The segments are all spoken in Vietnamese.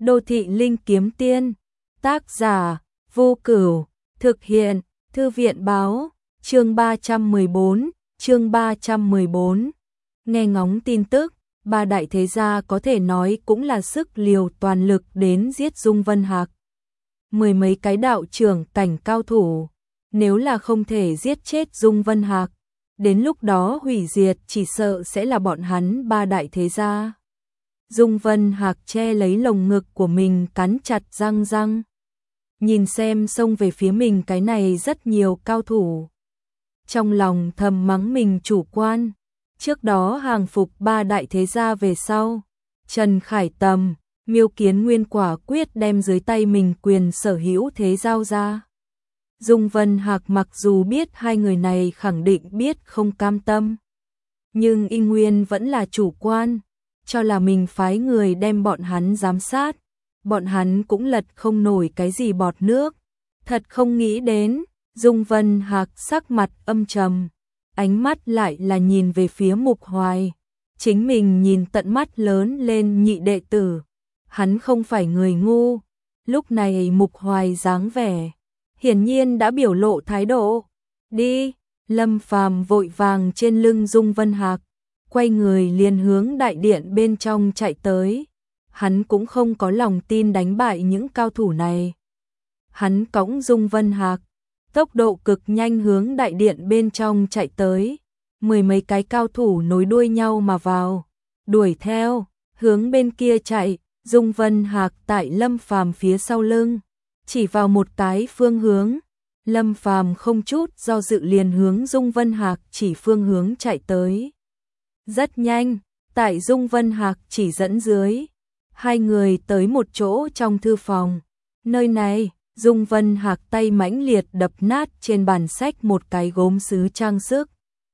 Đô thị linh kiếm tiên, tác giả, Vô Cửu, thực hiện, Thư viện báo, chương 314. Nghe ngóng tin tức, ba đại thế gia có thể nói cũng là sức liều toàn lực đến giết Dung Vân Hạc. Mười mấy cái đạo trưởng cảnh cao thủ, nếu là không thể giết chết Dung Vân Hạc, đến lúc đó hủy diệt chỉ sợ sẽ là bọn hắn ba đại thế gia. Dung Vân Hạc che lấy lồng ngực của mình cắn chặt răng. Nhìn xem xông về phía mình cái này rất nhiều cao thủ. Trong lòng thầm mắng mình chủ quan. Trước đó hàng phục ba đại thế gia về sau. Trần Khải Tầm, Miêu Kiến Nguyên quả quyết đem dưới tay mình quyền sở hữu thế giao ra. Dung Vân Hạc mặc dù biết hai người này khẳng định biết không cam tâm. Nhưng Y Nguyên vẫn là chủ quan. Cho là mình phái người đem bọn hắn giám sát. Bọn hắn cũng lật không nổi cái gì bọt nước. Thật không nghĩ đến, Dung Vân Hạc sắc mặt âm trầm, ánh mắt lại là nhìn về phía Mục Hoài. Chính mình nhìn tận mắt lớn lên nhị đệ tử. Hắn không phải người ngu. Lúc này Mục Hoài dáng vẻ, hiển nhiên đã biểu lộ thái độ. Đi, Lâm Phàm vội vàng trên lưng Dung Vân Hạc, quay người liền hướng đại điện bên trong chạy tới. Hắn cũng không có lòng tin đánh bại những cao thủ này. Hắn cõng Dung Vân Hạc, tốc độ cực nhanh hướng đại điện bên trong chạy tới. Mười mấy cái cao thủ nối đuôi nhau mà vào, đuổi theo, hướng bên kia chạy. Dung Vân Hạc tại Lâm Phàm phía sau lưng, chỉ vào một cái phương hướng. Lâm Phàm không chút do dự liền hướng Dung Vân Hạc chỉ phương hướng chạy tới. Rất nhanh, tại Dung Vân Hạc chỉ dẫn dưới, hai người tới một chỗ trong thư phòng. Nơi này, Dung Vân Hạc tay mãnh liệt đập nát trên bàn sách một cái gốm sứ trang sức.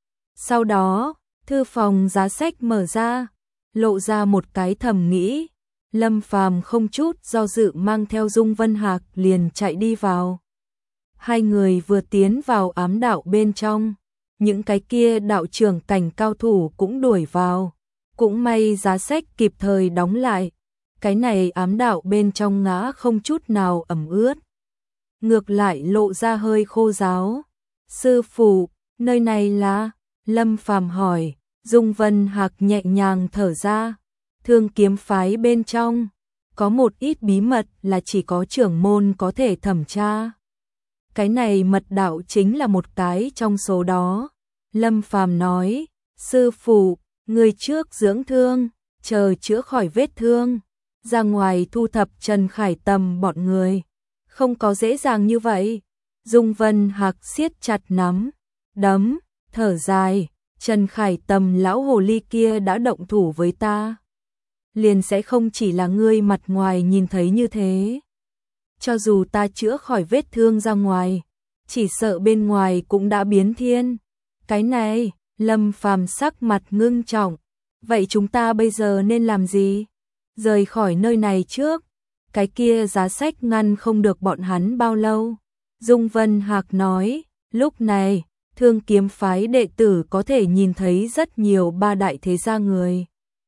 Sau đó, thư phòng giá sách mở ra, lộ ra một cái thầm nghĩ. Lâm Phàm không chút do dự mang theo Dung Vân Hạc liền chạy đi vào. Hai người vừa tiến vào ám đạo bên trong, những cái kia đạo trưởng cảnh cao thủ cũng đuổi vào. Cũng may giá sách kịp thời đóng lại. Cái này ám đạo bên trong ngã không chút nào ẩm ướt. Ngược lại lộ ra hơi khô ráo. Sư phụ, nơi này là? Lâm Phàm hỏi. Dung Vân Hạc nhẹ nhàng thở ra. Thương kiếm phái bên trong có một ít bí mật là chỉ có trưởng môn có thể thẩm tra. Cái này mật đạo chính là một cái trong số đó. Lâm Phàm nói, sư phụ, người trước dưỡng thương, chờ chữa khỏi vết thương, ra ngoài thu thập Trần Khải Tầm bọn người. Không có dễ dàng như vậy. Dung Vân Hạc siết chặt nắm đấm, thở dài. Trần Khải Tầm lão hồ ly kia đã động thủ với ta, liền sẽ không chỉ là ngươi mặt ngoài nhìn thấy như thế. Cho dù ta chữa khỏi vết thương ra ngoài, chỉ sợ bên ngoài cũng đã biến thiên. Cái này, Lâm Phàm sắc mặt ngưng trọng. Vậy chúng ta bây giờ nên làm gì? Rời khỏi nơi này trước. Cái kia giá sách ngăn không được bọn hắn bao lâu. Dung Vân Hạc nói, lúc này, Thương kiếm phái đệ tử có thể nhìn thấy rất nhiều ba đại thế gia người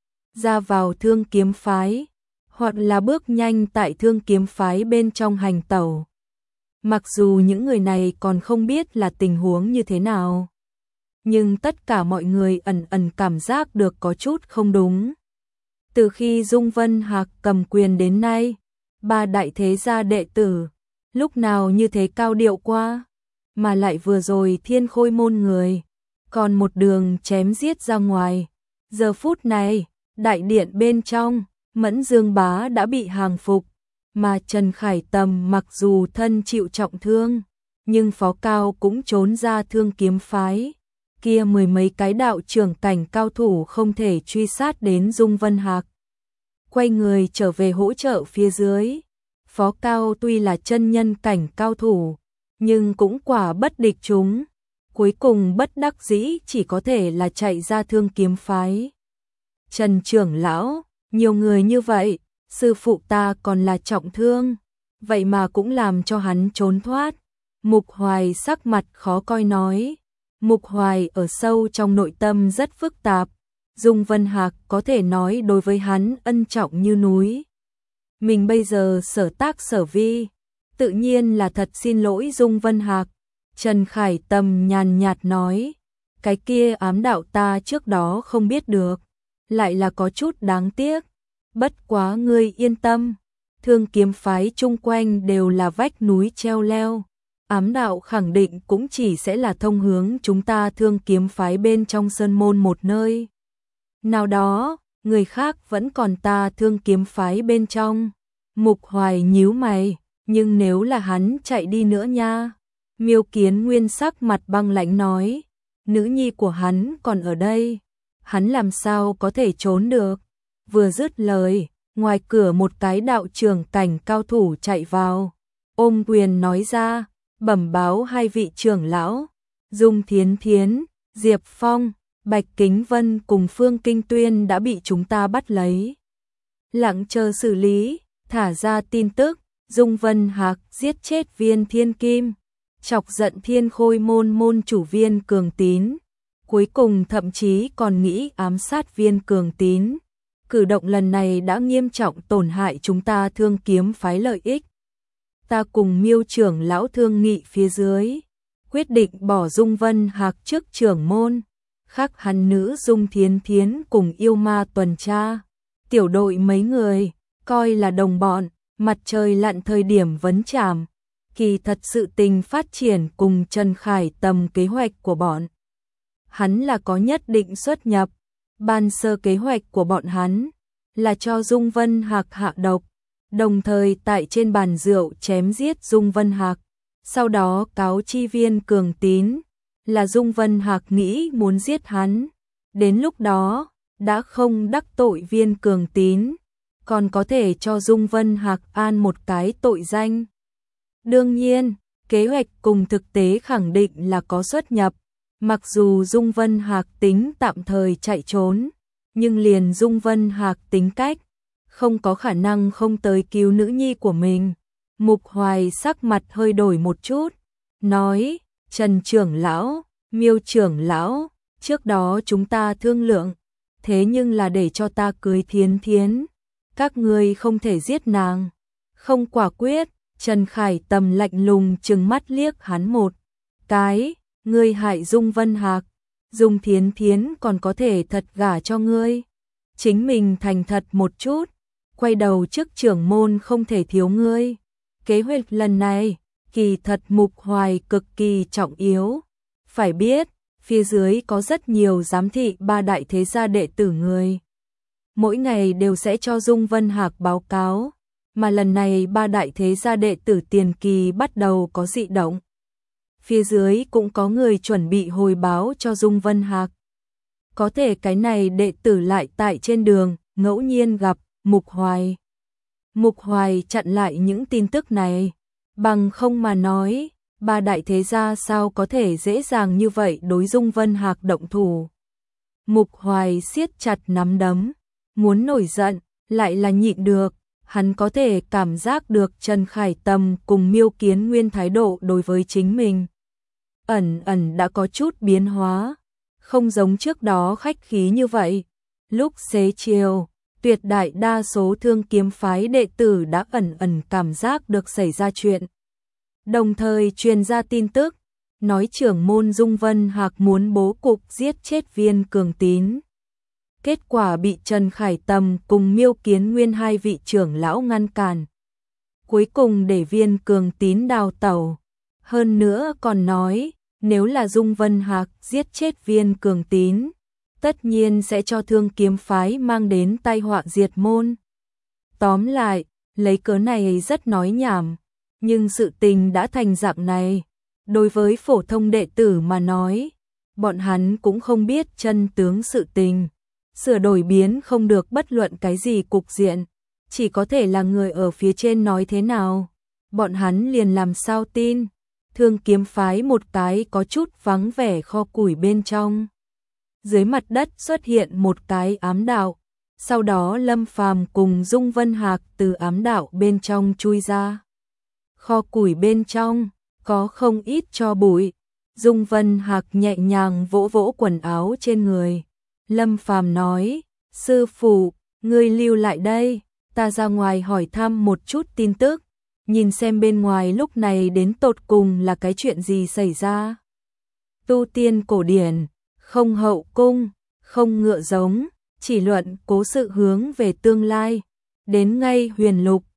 ra vào Thương kiếm phái, hoặc là bước nhanh tại Thương kiếm phái bên trong hành tẩu. Mặc dù những người này còn không biết là tình huống như thế nào, nhưng tất cả mọi người ẩn ẩn cảm giác được có chút không đúng. Từ khi Dung Vân Hạc cầm quyền đến nay, ba đại thế gia đệ tử lúc nào như thế cao điệu qua, mà lại vừa rồi Thiên Khôi môn người còn một đường chém giết ra ngoài. Giờ phút này, đại điện bên trong, Mẫn Dương Bá đã bị hàng phục, mà Trần Khải Tầm mặc dù thân chịu trọng thương, nhưng Phó Cao cũng trốn ra Thương kiếm phái. Kia mười mấy cái đạo trưởng cảnh cao thủ không thể truy sát đến Dung Vân Hạc. Quay người trở về hỗ trợ phía dưới. Phó Cao tuy là chân nhân cảnh cao thủ, nhưng cũng quả bất địch chúng. Cuối cùng bất đắc dĩ chỉ có thể là chạy ra Thương kiếm phái. Trần trưởng lão, nhiều người như vậy, sư phụ ta còn là trọng thương, vậy mà cũng làm cho hắn trốn thoát. Mục Hoài sắc mặt khó coi nói. Mục Hoài ở sâu trong nội tâm rất phức tạp. Dung Vân Hạc có thể nói đối với hắn ân trọng như núi. mình bây giờ sở tác sở vi, tự nhiên là thật xin lỗi Dung Vân Hạc. Trần Khải Tầm nhàn nhạt nói, cái kia ám đạo ta trước đó không biết được, lại là có chút đáng tiếc. Bất quá ngươi yên tâm, Thương Kiếm phái chung quanh đều là vách núi treo leo, ám đạo khẳng định cũng chỉ sẽ là thông hướng chúng ta Thương Kiếm phái bên trong sơn môn một nơi. Nào đó, người khác vẫn còn ta Thương Kiếm phái bên trong. Mục Hoài nhíu mày, nhưng nếu là hắn chạy đi nữa nha. Miêu Kiến Nguyên sắc mặt băng lãnh nói, nữ nhi của hắn còn ở đây, hắn làm sao có thể trốn được. Vừa dứt lời, ngoài cửa một cái đạo trưởng cảnh cao thủ chạy vào, ôm quyền nói ra, bẩm báo hai vị trưởng lão, Dung Thiến Thiến, Diệp Phong, Bạch Kính Vân cùng Phương Kinh Tuyên đã bị chúng ta bắt lấy. Lặng chờ xử lý, thả ra tin tức, Dung Vân Hạc giết chết Viên Thiên Kim, chọc giận Thiên Khôi môn môn chủ Viên Cường Tín, cuối cùng thậm chí còn nghĩ ám sát Viên Cường Tín. Cử động lần này đã nghiêm trọng tổn hại chúng ta Thương Kiếm phái lợi ích. Ta cùng Miêu trưởng lão thương nghị phía dưới, quyết định bỏ Dung Vân Hạc trước trưởng môn, khác hắn nữ Dung Thiến Thiến cùng yêu ma tuần tra, tiểu đội mấy người, coi là đồng bọn, mặt trời lặn thời điểm vấn trảm. Kỳ thật sự tình phát triển cùng Trần Khải Tầm kế hoạch của bọn hắn là có nhất định xuất nhập. Ban sơ kế hoạch của bọn hắn là cho Dung Vân Hạc hạ độc, đồng thời tại trên bàn rượu chém giết Dung Vân Hạc, sau đó cáo chi Viên Cường Tín là Dung Vân Hạc nghĩ muốn giết hắn, đến lúc đó đã không đắc tội Viên Cường Tín, còn có thể cho Dung Vân Hạc an một cái tội danh. Đương nhiên, kế hoạch cùng thực tế khẳng định là có xuất nhập. Mặc dù Dung Vân Hạc tính tạm thời chạy trốn, nhưng liền Dung Vân Hạc tính cách, không có khả năng không tới cứu nữ nhi của mình. Mục Hoài sắc mặt hơi đổi một chút, nói, Trần trưởng lão, Miêu trưởng lão, trước đó chúng ta thương lượng, thế nhưng là để cho ta cưới Thiến Thiến, các ngươi không thể giết nàng. Không quả quyết, Trần Khải Tầm lạnh lùng trừng mắt liếc hắn một cái. Ngươi hại Dung Vân Hạc, Dung Thiến Thiến còn có thể thật gả cho ngươi. Chính mình thành thật một chút, quay đầu trước trưởng môn không thể thiếu ngươi. Kế hoạch lần này, kỳ thật Mục Hoài cực kỳ trọng yếu. Phải biết, phía dưới có rất nhiều giám thị ba đại thế gia đệ tử người. Mỗi ngày đều sẽ cho Dung Vân Hạc báo cáo, mà lần này ba đại thế gia đệ tử tiền kỳ bắt đầu có dị động. Phía dưới cũng có người chuẩn bị hồi báo cho Dung Vân Hạc. Có thể cái này đệ tử lại tại trên đường, ngẫu nhiên gặp Mục Hoài. Mục Hoài chặn lại những tin tức này, bằng không mà nói, ba đại thế gia sao có thể dễ dàng như vậy đối Dung Vân Hạc động thủ. Mục Hoài siết chặt nắm đấm, muốn nổi giận, lại là nhịn được. Hắn có thể cảm giác được Trần Khải Tầm cùng Miêu Kiến Nguyên thái độ đối với chính mình ẩn ẩn đã có chút biến hóa, không giống trước đó khách khí như vậy. Lúc xế chiều, tuyệt đại đa số Thương Kiếm phái đệ tử đã ẩn ẩn cảm giác được xảy ra chuyện. Đồng thời truyền ra tin tức, nói trưởng môn Dung Vân Hạc muốn bố cục giết chết Viên Cường Tín. Kết quả bị Trần Khải Tầm cùng Miêu Kiến Nguyên hai vị trưởng lão ngăn cản. Cuối cùng để Viên Cường Tín đào tẩu. Hơn nữa còn nói, nếu là Dung Vân Hạc giết chết Viên Cường Tín, tất nhiên sẽ cho Thương Kiếm phái mang đến tai họa diệt môn. Tóm lại, lấy cớ này rất nói nhảm, nhưng sự tình đã thành dạng này. Đối với phổ thông đệ tử mà nói, bọn hắn cũng không biết chân tướng sự tình. Sửa đổi biến không được bất luận cái gì cục diện, chỉ có thể là người ở phía trên nói thế nào, bọn hắn liền làm sao tin. Thương Kiếm phái một cái có chút vắng vẻ kho củi bên trong. Dưới mặt đất xuất hiện một cái ám đạo, sau đó Lâm Phàm cùng Dung Vân Hạc từ ám đạo bên trong chui ra. Kho củi bên trong có không ít tro bụi, Dung Vân Hạc nhẹ nhàng vỗ vỗ quần áo trên người. Lâm Phàm nói, sư phụ, ngươi lưu lại đây, ta ra ngoài hỏi thăm một chút tin tức, nhìn xem bên ngoài lúc này đến tột cùng là cái chuyện gì xảy ra. Tu tiên cổ điển, không hậu cung, không ngựa giống, chỉ luận cố sự hướng về tương lai, đến ngay huyền lục,